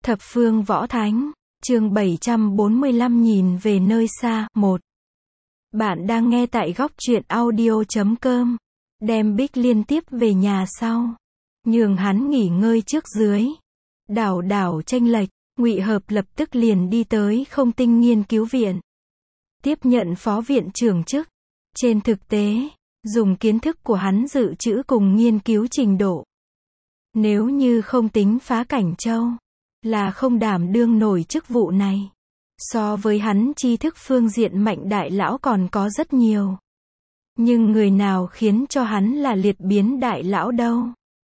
Thập phương võ thánh, chương 745 nhìn về nơi xa, 1. Bạn đang nghe tại góc truyện audio.com. Đem Bích Liên tiếp về nhà sau. Nhường hắn nghỉ ngơi trước dưới. Đảo đảo chênh lệch, Ngụy Hợp lập tức liền đi tới Không Tinh Nghiên cứu viện. Tiếp nhận phó viện trưởng chức. Trên thực tế, dùng kiến thức của hắn dự trữ cùng nghiên cứu trình độ. Nếu như không tính Phá Cảnh Châu, là không đảm đương nổi chức vụ này. So với hắn tri thức phương diện Mạnh đại lão còn có rất nhiều. Nhưng người nào khiến cho hắn là liệt biến đại lão đâu?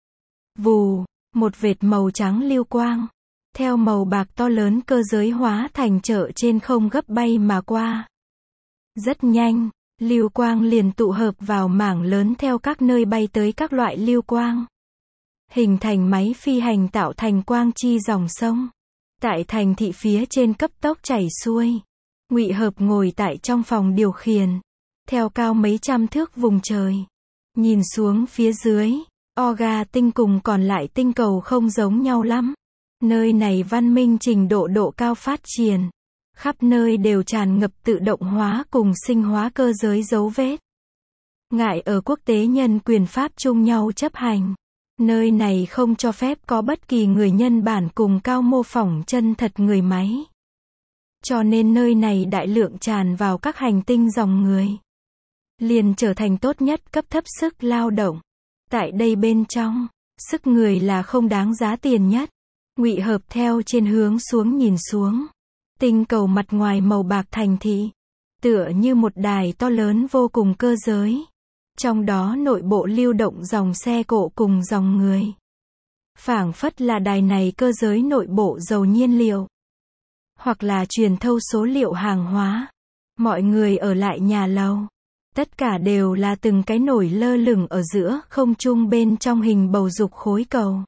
Vù, một vệt màu trắng lưu quang, theo màu bạc to lớn cơ giới hóa thành chợ trên không gấp bay mà qua. Rất nhanh, lưu quang liền tụ hợp vào mảng lớn theo các nơi bay tới các loại lưu quang. Hình thành máy phi hành tạo thành quang chi dòng sông. Tại thành thị phía trên cấp tốc chảy xuôi. Ngụy Hợp ngồi tại trong phòng điều khiển. Theo cao mấy trăm thước vùng trời. Nhìn xuống phía dưới, Oga tinh cùng còn lại tinh cầu không giống nhau lắm. Nơi này văn minh trình độ cao phát triển. Khắp nơi đều tràn ngập tự động hóa cùng sinh hóa cơ giới dấu vết. Ngại ở quốc tế nhân quyền pháp chung nhau chấp hành. Nơi này không cho phép có bất kỳ người nhân bản cùng cao mô phỏng chân thật người máy. Cho nên nơi này đại lượng tràn vào các hành tinh dòng người. Liền trở thành tốt nhất cấp thấp sức lao động. Tại đây bên trong, sức người là không đáng giá tiền nhất. Ngụy Hợp theo trên hướng xuống nhìn xuống. Tinh cầu mặt ngoài màu bạc thành thị. Tựa như một đài to lớn vô cùng cơ giới. Trong đó nội bộ lưu động dòng xe cộ cùng dòng người. Phảng phất là đài này cơ giới nội bộ dầu nhiên liệu. Hoặc là truyền thâu số liệu hàng hóa. Mọi người ở lại nhà lầu. Tất cả đều là từng cái nổi lơ lửng ở giữa không trung bên trong hình bầu dục khối cầu.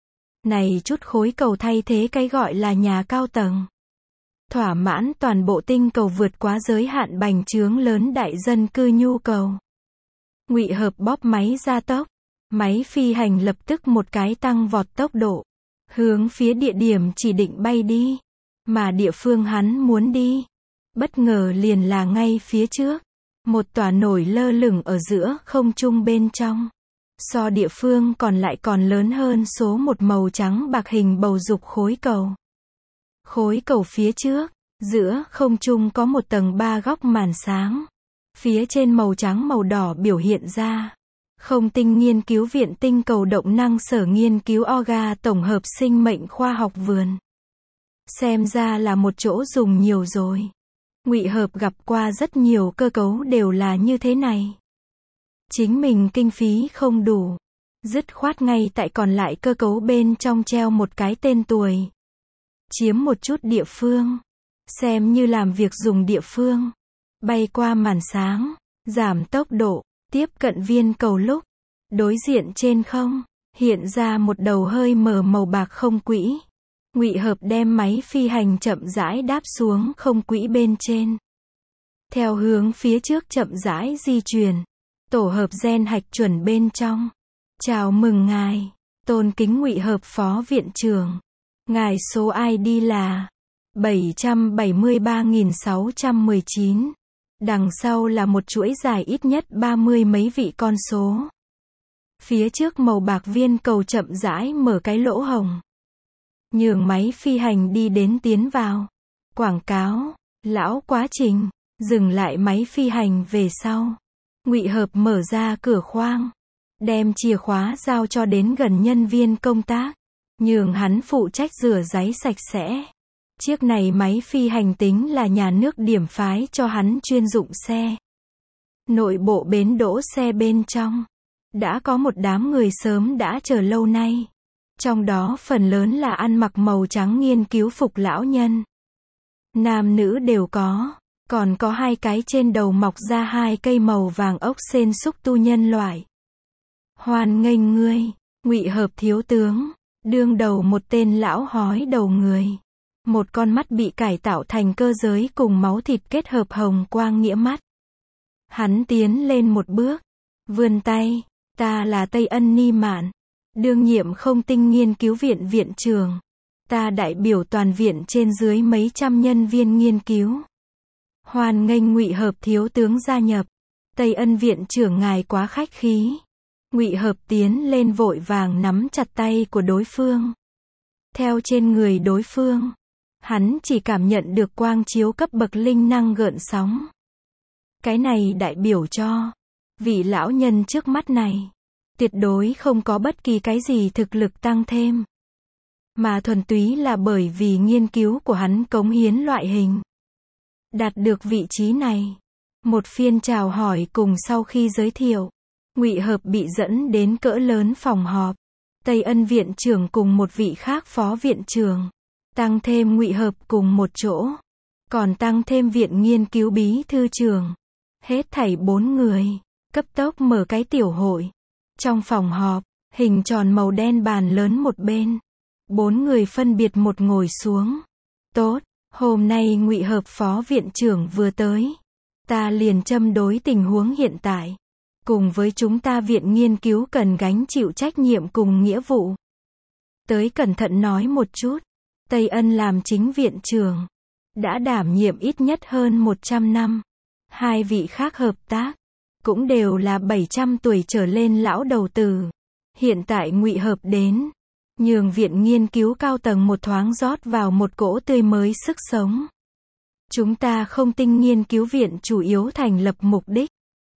Này chút khối cầu thay thế cái gọi là nhà cao tầng. Thỏa mãn toàn bộ tinh cầu vượt quá giới hạn bành trướng lớn đại dân cư nhu cầu. Ngụy Hợp bóp máy gia tốc. Máy phi hành lập tức một cái tăng vọt tốc độ. Hướng phía địa điểm chỉ định bay đi. Mà địa phương hắn muốn đi. Bất ngờ liền là ngay phía trước. Một tòa nổi lơ lửng ở giữa không trung bên trong. So địa phương còn lại còn lớn hơn số một màu trắng bạc hình bầu dục khối cầu. Khối cầu phía trước, giữa không trung có một tầng 3 góc màn sáng. Phía trên màu trắng màu đỏ biểu hiện ra. Không Tinh Nghiên cứu viện tinh cầu động năng sở nghiên cứu Oga tổng hợp sinh mệnh khoa học vườn. Xem ra là một chỗ dùng nhiều rồi. Ngụy Hợp gặp qua rất nhiều cơ cấu đều là như thế này. Chính mình kinh phí không đủ. Dứt khoát ngay tại còn lại cơ cấu bên trong treo một cái tên tuổi. Chiếm một chút địa phương. Xem như làm việc dùng địa phương. Bay qua màn sáng, giảm tốc độ, tiếp cận viên cầu lúc. Đối diện trên không, hiện ra một đầu hơi mờ màu bạc không quỹ. Ngụy Hợp đem máy phi hành chậm rãi đáp xuống không quỹ bên trên. Theo hướng phía trước chậm rãi di chuyển. Tổ hợp gen hạch chuẩn bên trong. Chào mừng ngài, tôn kính Ngụy Hợp phó viện trưởng. Ngài số ID là 773.619. Đằng sau là một chuỗi dài ít nhất 30 mấy vị con số. Phía trước màu bạc viên cầu chậm rãi mở cái lỗ hồng. Nhường máy phi hành đi đến tiến vào. Quảng cáo, lão quá trình, dừng lại máy phi hành về sau. Ngụy Hợp mở ra cửa khoang. Đem chìa khóa giao cho đến gần nhân viên công tác. Nhường hắn phụ trách rửa ráy sạch sẽ. Chiếc này máy phi hành tính là nhà nước điểm phái cho hắn chuyên dụng xe. Nội bộ bến đỗ xe bên trong. Đã có một đám người sớm đã chờ lâu nay. Trong đó phần lớn là ăn mặc màu trắng nghiên cứu phục lão nhân. Nam nữ đều có. Còn có 2 cái trên đầu mọc ra 2 cây màu vàng ốc sên xúc tu nhân loại. Hoan nghênh ngươi, Ngụy Hợp thiếu tướng. Đương đầu một tên lão hói đầu người. Một con mắt bị cải tạo thành cơ giới cùng máu thịt kết hợp hồng quang nghĩa mắt. Hắn tiến lên một bước. Vươn tay. Ta là Tây Ân Ni Mạn. Đương nhiệm Không Tinh Nghiên cứu viện viện trưởng. Ta đại biểu toàn viện trên dưới mấy trăm nhân viên nghiên cứu. Hoan nghênh Ngụy Hợp thiếu tướng gia nhập. Tây Ân viện trưởng ngài quá khách khí. Ngụy Hợp tiến lên vội vàng nắm chặt tay của đối phương. Theo trên người đối phương, hắn chỉ cảm nhận được quang chiếu cấp bậc linh năng gợn sóng. Cái này đại biểu cho vị lão nhân trước mắt này tuyệt đối không có bất kỳ cái gì thực lực tăng thêm, mà thuần túy là bởi vì nghiên cứu của hắn cống hiến loại hình. Đạt được vị trí này, một phiên chào hỏi cùng sau khi giới thiệu, Ngụy Hợp bị dẫn đến cỡ lớn phòng họp. Tây Ân viện trưởng cùng một vị khác phó viện trưởng, tăng thêm Ngụy Hợp cùng một chỗ, còn tăng thêm viện nghiên cứu bí thư trưởng. Hết thảy 4 người, cấp tốc mở cái tiểu hội. Trong phòng họp, hình tròn màu đen bàn lớn một bên. 4 người phân biệt một ngồi xuống. Tốt, hôm nay Ngụy Hợp phó viện trưởng vừa tới. Ta liền châm đối tình huống hiện tại. Cùng với chúng ta viện nghiên cứu cần gánh chịu trách nhiệm cùng nghĩa vụ. Tới cẩn thận nói một chút. Tây Ân làm chính viện trưởng. Đã đảm nhiệm ít nhất hơn 100 năm. 2 vị khác hợp tác. Cũng đều là 700 tuổi trở lên lão đầu tử. Hiện tại Ngụy Hợp đến. Nhường viện nghiên cứu cao tầng một thoáng rót vào một cỗ tươi mới sức sống. Chúng ta không tinh nghiên cứu viện chủ yếu thành lập mục đích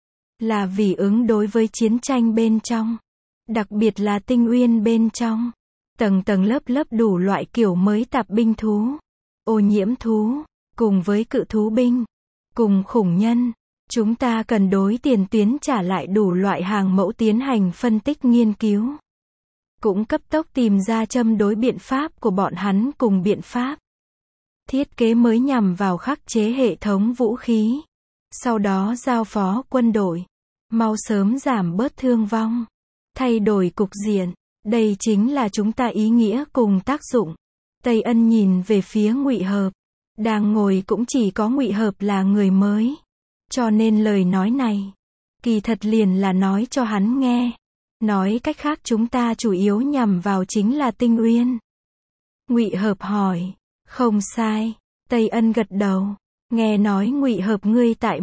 là vì ứng đối với chiến tranh bên trong, đặc biệt là tinh uyên bên trong, tầng tầng lớp lớp đủ loại kiểu mới tạp binh thú, ô nhiễm thú, cùng với cự thú binh, cùng khủng nhân. Chúng ta cần đối tiền tuyến trả lại đủ loại hàng mẫu tiến hành phân tích nghiên cứu. Cũng cấp tốc tìm ra châm đối biện pháp của bọn hắn cùng biện pháp thiết kế mới nhằm vào khắc chế hệ thống vũ khí. Sau đó giao phó quân đội, mau sớm giảm bớt thương vong, thay đổi cục diện. Đây chính là chúng ta ý nghĩa cùng tác dụng. Tây Ân nhìn về phía Ngụy Hợp. Đang ngồi cũng chỉ có Ngụy Hợp là người mới. Cho nên lời nói này, kỳ thật liền là nói cho hắn nghe. Nói cách khác chúng ta chủ yếu nhằm vào chính là Tinh Uyên. Ngụy Hợp hỏi. Không sai. Tây Ân gật đầu. Nghe nói Ngụy Hợp ngươi tại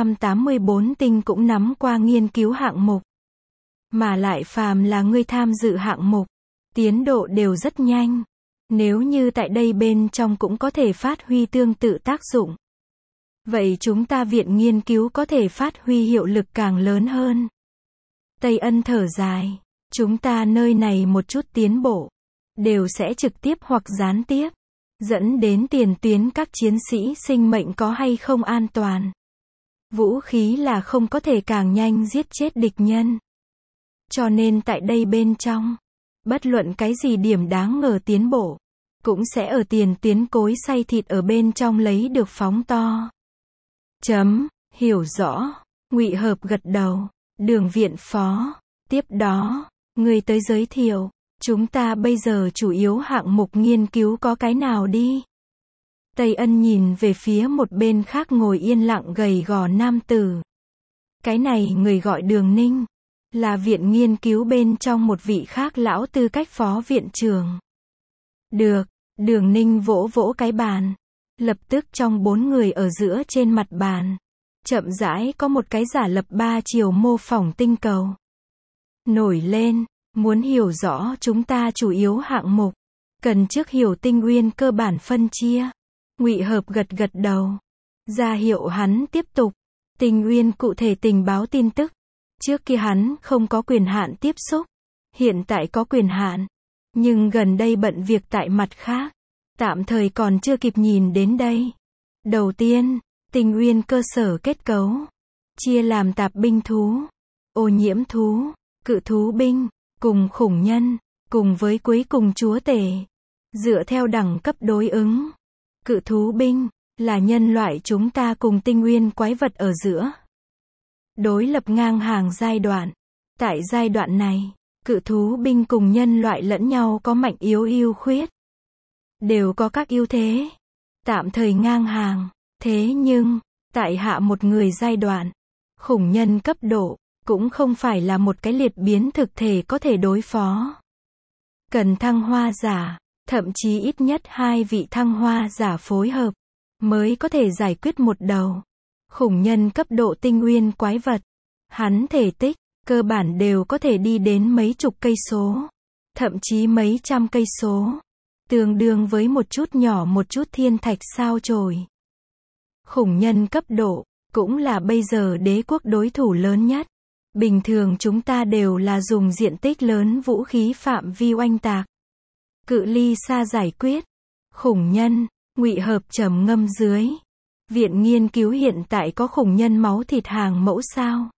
184 tinh cũng nắm qua nghiên cứu hạng mục. Mà lại phàm là ngươi tham dự hạng mục, tiến độ đều rất nhanh. Nếu như tại đây bên trong cũng có thể phát huy tương tự tác dụng, vậy chúng ta viện nghiên cứu có thể phát huy hiệu lực càng lớn hơn. Tây Ân thở dài. Chúng ta nơi này một chút tiến bộ, đều sẽ trực tiếp hoặc gián tiếp dẫn đến tiền tuyến các chiến sĩ sinh mệnh có hay không an toàn. Vũ khí là không có thể càng nhanh giết chết địch nhân. Cho nên tại đây bên trong, bất luận cái gì điểm đáng ngờ tiến bộ, cũng sẽ ở tiền tuyến cối xay thịt ở bên trong lấy được phóng to. Hiểu rõ. Ngụy Hợp gật đầu. Đường viện phó. Tiếp đó, người tới giới thiệu. Chúng ta bây giờ chủ yếu hạng mục nghiên cứu có cái nào đi? Tây Ân nhìn về phía một bên khác ngồi yên lặng gầy gò nam tử. Cái này người gọi Đường Ninh. Là viện nghiên cứu bên trong một vị khác lão tư cách phó viện trưởng. Được. Đường Ninh vỗ vỗ cái bàn. Lập tức trong 4 người ở giữa trên mặt bàn, chậm rãi có một cái giả lập 3 chiều mô phỏng tinh cầu nổi lên. Muốn hiểu rõ chúng ta chủ yếu hạng mục, cần trước hiểu Tinh Uyên cơ bản phân chia. Ngụy Hợp gật gật đầu, ra hiệu hắn tiếp tục. Tinh Uyên cụ thể tình báo tin tức, trước kia hắn không có quyền hạn tiếp xúc, hiện tại có quyền hạn, nhưng gần đây bận việc tại mặt khác, tạm thời còn chưa kịp nhìn đến đây. Đầu tiên, Tinh Uyên cơ sở kết cấu chia làm tạp binh thú, ô nhiễm thú, cự thú binh, cùng khủng nhân, cùng với cuối cùng chúa tể. Dựa theo đẳng cấp đối ứng, cự thú binh là nhân loại chúng ta cùng Tinh Uyên quái vật ở giữa đối lập ngang hàng giai đoạn. Tại giai đoạn này, cự thú binh cùng nhân loại lẫn nhau có mạnh yếu ưu khuyết, đều có các ưu thế, tạm thời ngang hàng. Thế nhưng, tại hạ một người giai đoạn, khủng nhân cấp độ cũng không phải là một cái liệt biến thực thể có thể đối phó. Cần thăng hoa giả, Thậm chí ít nhất hai vị thăng hoa giả phối hợp, mới có thể giải quyết một đầu khủng nhân cấp độ tinh nguyên quái vật. Hắn thể tích, cơ bản đều có thể đi đến mấy chục cây số, thậm chí mấy trăm cây số, tương đương với một chút nhỏ một chút thiên thạch sao chổi. Khủng nhân cấp độ, cũng là bây giờ đế quốc đối thủ lớn nhất. Bình thường chúng ta đều là dùng diện tích lớn vũ khí phạm vi oanh tạc, cự ly xa giải quyết. Khủng nhân, Ngụy Hợp trầm ngâm dưới. Viện nghiên cứu hiện tại có khủng nhân máu thịt hàng mẫu sao?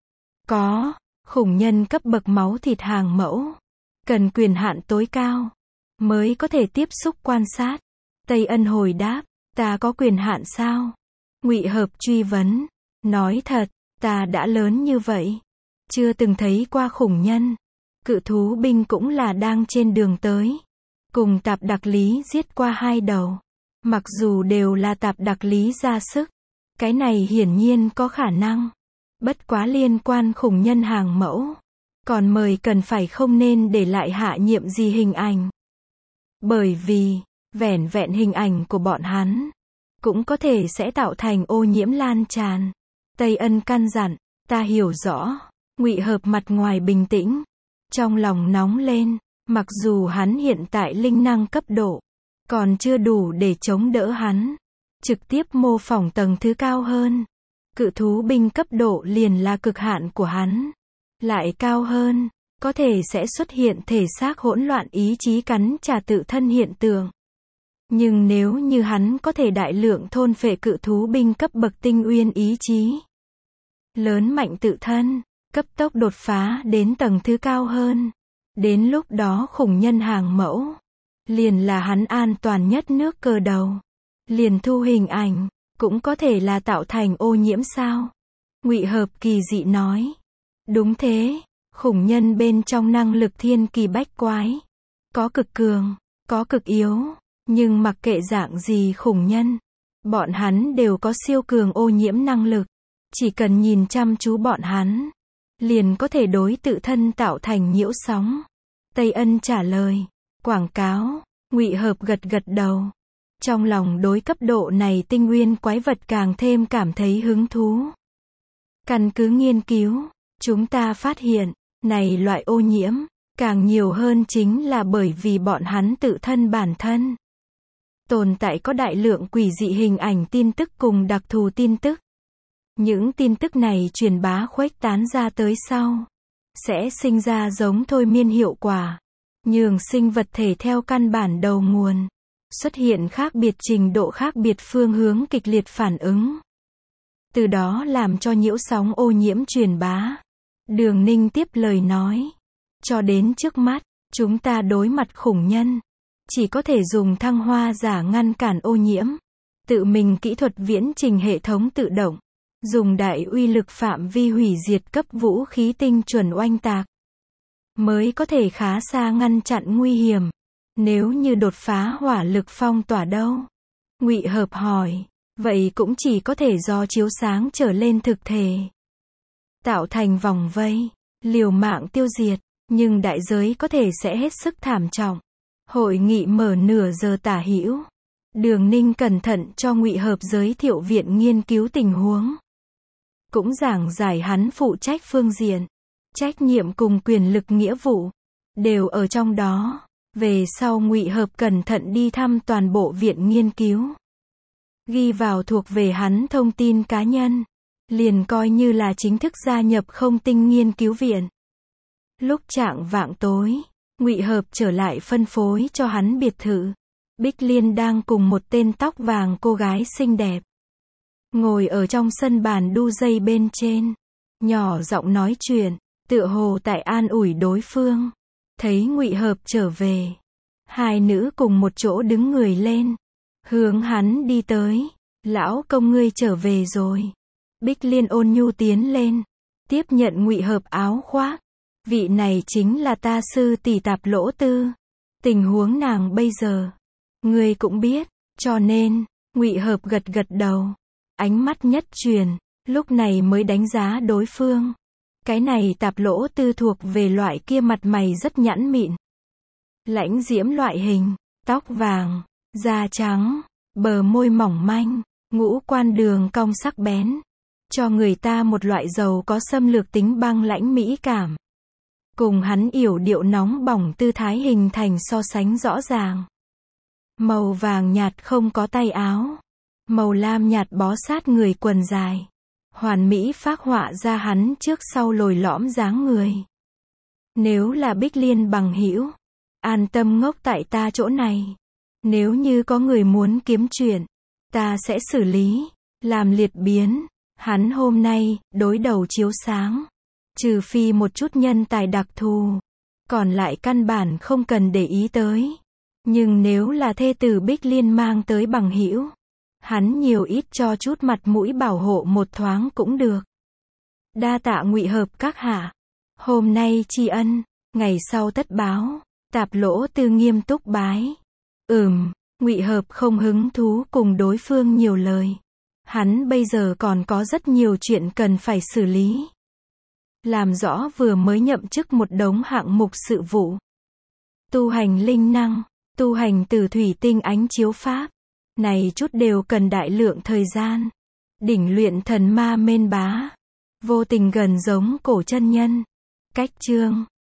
Có, khủng nhân cấp bậc máu thịt hàng mẫu. Cần quyền hạn tối cao, mới có thể tiếp xúc quan sát. Tây Ân hồi đáp, ta có quyền hạn sao? Ngụy Hợp truy vấn, nói thật, ta đã lớn như vậy, chưa từng thấy qua khủng nhân. Cự thú binh cũng là đang trên đường tới. Cùng tạp đặc lý giết qua hai đầu. Mặc dù đều là tạp đặc lý ra sức, cái này hiển nhiên có khả năng. Bất quá liên quan khủng nhân hàng mẫu, còn mời cần phải không nên để lại hạ nhiệm gì hình ảnh. Bởi vì, vẻn vẹn hình ảnh của bọn hắn, cũng có thể sẽ tạo thành ô nhiễm lan tràn. Tây Ân căn dặn, ta hiểu rõ. Ngụy Hợp mặt ngoài bình tĩnh, trong lòng nóng lên. Mặc dù hắn hiện tại linh năng cấp độ, còn chưa đủ để chống đỡ hắn trực tiếp mô phỏng tầng thứ cao hơn. Cự thú binh cấp độ liền là cực hạn của hắn. Lại cao hơn, có thể sẽ xuất hiện thể xác hỗn loạn ý chí cắn trả tự thân hiện tượng. Nhưng nếu như hắn có thể đại lượng thôn phệ cự thú binh cấp bậc tinh uyên ý chí, lớn mạnh tự thân, cấp tốc đột phá đến tầng thứ cao hơn, đến lúc đó khủng nhân hàng mẫu, liền là hắn an toàn nhất nước cờ đầu. Liền thu hình ảnh, cũng có thể là tạo thành ô nhiễm sao? Ngụy Hợp kỳ dị nói. Đúng thế, khủng nhân bên trong năng lực thiên kỳ bách quái. Có cực cường, có cực yếu, nhưng mặc kệ dạng gì khủng nhân, bọn hắn đều có siêu cường ô nhiễm năng lực. Chỉ cần nhìn chăm chú bọn hắn, liền có thể đối tự thân tạo thành nhiễu sóng. Tây Ân trả lời. Quảng cáo. Ngụy Hợp gật gật đầu. Trong lòng đối cấp độ này tinh nguyên quái vật càng thêm cảm thấy hứng thú. Căn cứ nghiên cứu, chúng ta phát hiện, này loại ô nhiễm, càng nhiều hơn chính là bởi vì bọn hắn tự thân bản thân tồn tại có đại lượng quỷ dị hình ảnh tin tức cùng đặc thù tin tức. Những tin tức này truyền bá khuếch tán ra tới sau, sẽ sinh ra giống thôi miên hiệu quả, nhường sinh vật thể theo căn bản đầu nguồn, xuất hiện khác biệt trình độ khác biệt phương hướng kịch liệt phản ứng. Từ đó làm cho nhiễu sóng ô nhiễm truyền bá. Đường Ninh tiếp lời nói. Cho đến trước mắt, chúng ta đối mặt khủng nhân, chỉ có thể dùng thăng hoa giả ngăn cản ô nhiễm. Tự mình kỹ thuật viễn trình hệ thống tự động, dùng đại uy lực phạm vi hủy diệt cấp vũ khí tinh chuẩn oanh tạc, mới có thể khá xa ngăn chặn nguy hiểm. Nếu như đột phá hỏa lực phong tỏa đâu? Ngụy Hợp hỏi. Vậy cũng chỉ có thể do chiếu sáng trở lên thực thể, tạo thành vòng vây, liều mạng tiêu diệt, nhưng đại giới có thể sẽ hết sức thảm trọng. Hội nghị mở nửa giờ tả hữu. Đường Ninh cẩn thận cho Ngụy Hợp giới thiệu viện nghiên cứu tình huống, cũng giảng giải hắn phụ trách phương diện, trách nhiệm cùng quyền lực nghĩa vụ đều ở trong đó. Về sau Ngụy Hợp cẩn thận đi thăm toàn bộ viện nghiên cứu, ghi vào thuộc về hắn thông tin cá nhân, liền coi như là chính thức gia nhập không tinh nghiên cứu viện. Lúc chạng vạng tối, Ngụy Hợp trở lại phân phối cho hắn biệt thự. Bích Liên đang cùng một tên tóc vàng cô gái xinh đẹp, ngồi ở trong sân bàn đu dây bên trên, nhỏ giọng nói chuyện, tựa hồ tại an ủi đối phương. Thấy Ngụy Hợp trở về, hai nữ cùng một chỗ đứng người lên, hướng hắn đi tới. Lão công ngươi trở về rồi. Bích Liên ôn nhu tiến lên, tiếp nhận Ngụy Hợp áo khoác. Vị này chính là ta sư tỷ Tạp Lỗ Tư. Tình huống nàng bây giờ, ngươi cũng biết, cho nên, Ngụy Hợp gật gật đầu. Ánh mắt nhất truyền, lúc này mới đánh giá đối phương. Cái này Tạp Lỗ Tư thuộc về loại kia mặt mày rất nhẵn mịn, lãnh diễm loại hình, tóc vàng, da trắng, bờ môi mỏng manh, ngũ quan đường cong sắc bén, cho người ta một loại giàu có xâm lược tính băng lãnh mỹ cảm. Cùng hắn yểu điệu nóng bỏng tư thái hình thành so sánh rõ ràng. Màu vàng nhạt không có tay áo, màu lam nhạt bó sát người quần dài, hoàn mỹ phác họa ra hắn trước sau lồi lõm dáng người. Nếu là Bích Liên bằng hữu, an tâm ngốc tại ta chỗ này. Nếu như có người muốn kiếm chuyện, ta sẽ xử lý, làm liệt biến. Hắn hôm nay, đối đầu chiếu sáng. Trừ phi một chút nhân tài đặc thù, còn lại căn bản không cần để ý tới. Nhưng nếu là thê tử Bích Liên mang tới bằng hữu, hắn nhiều ít cho chút mặt mũi bảo hộ một thoáng cũng được. Đa tạ Ngụy Hợp các hạ. Hôm nay tri ân, ngày sau tất báo. Tạp Lỗ Tư nghiêm túc bái. Ngụy Hợp không hứng thú cùng đối phương nhiều lời. Hắn bây giờ còn có rất nhiều chuyện cần phải xử lý. Làm rõ vừa mới nhậm chức một đống hạng mục sự vụ. Tu hành linh năng, tu hành từ thủy tinh ánh chiếu pháp. Này chút đều cần đại lượng thời gian. Đỉnh luyện thần ma mênh bá. Vô tình gần giống cổ chân nhân. Cách chương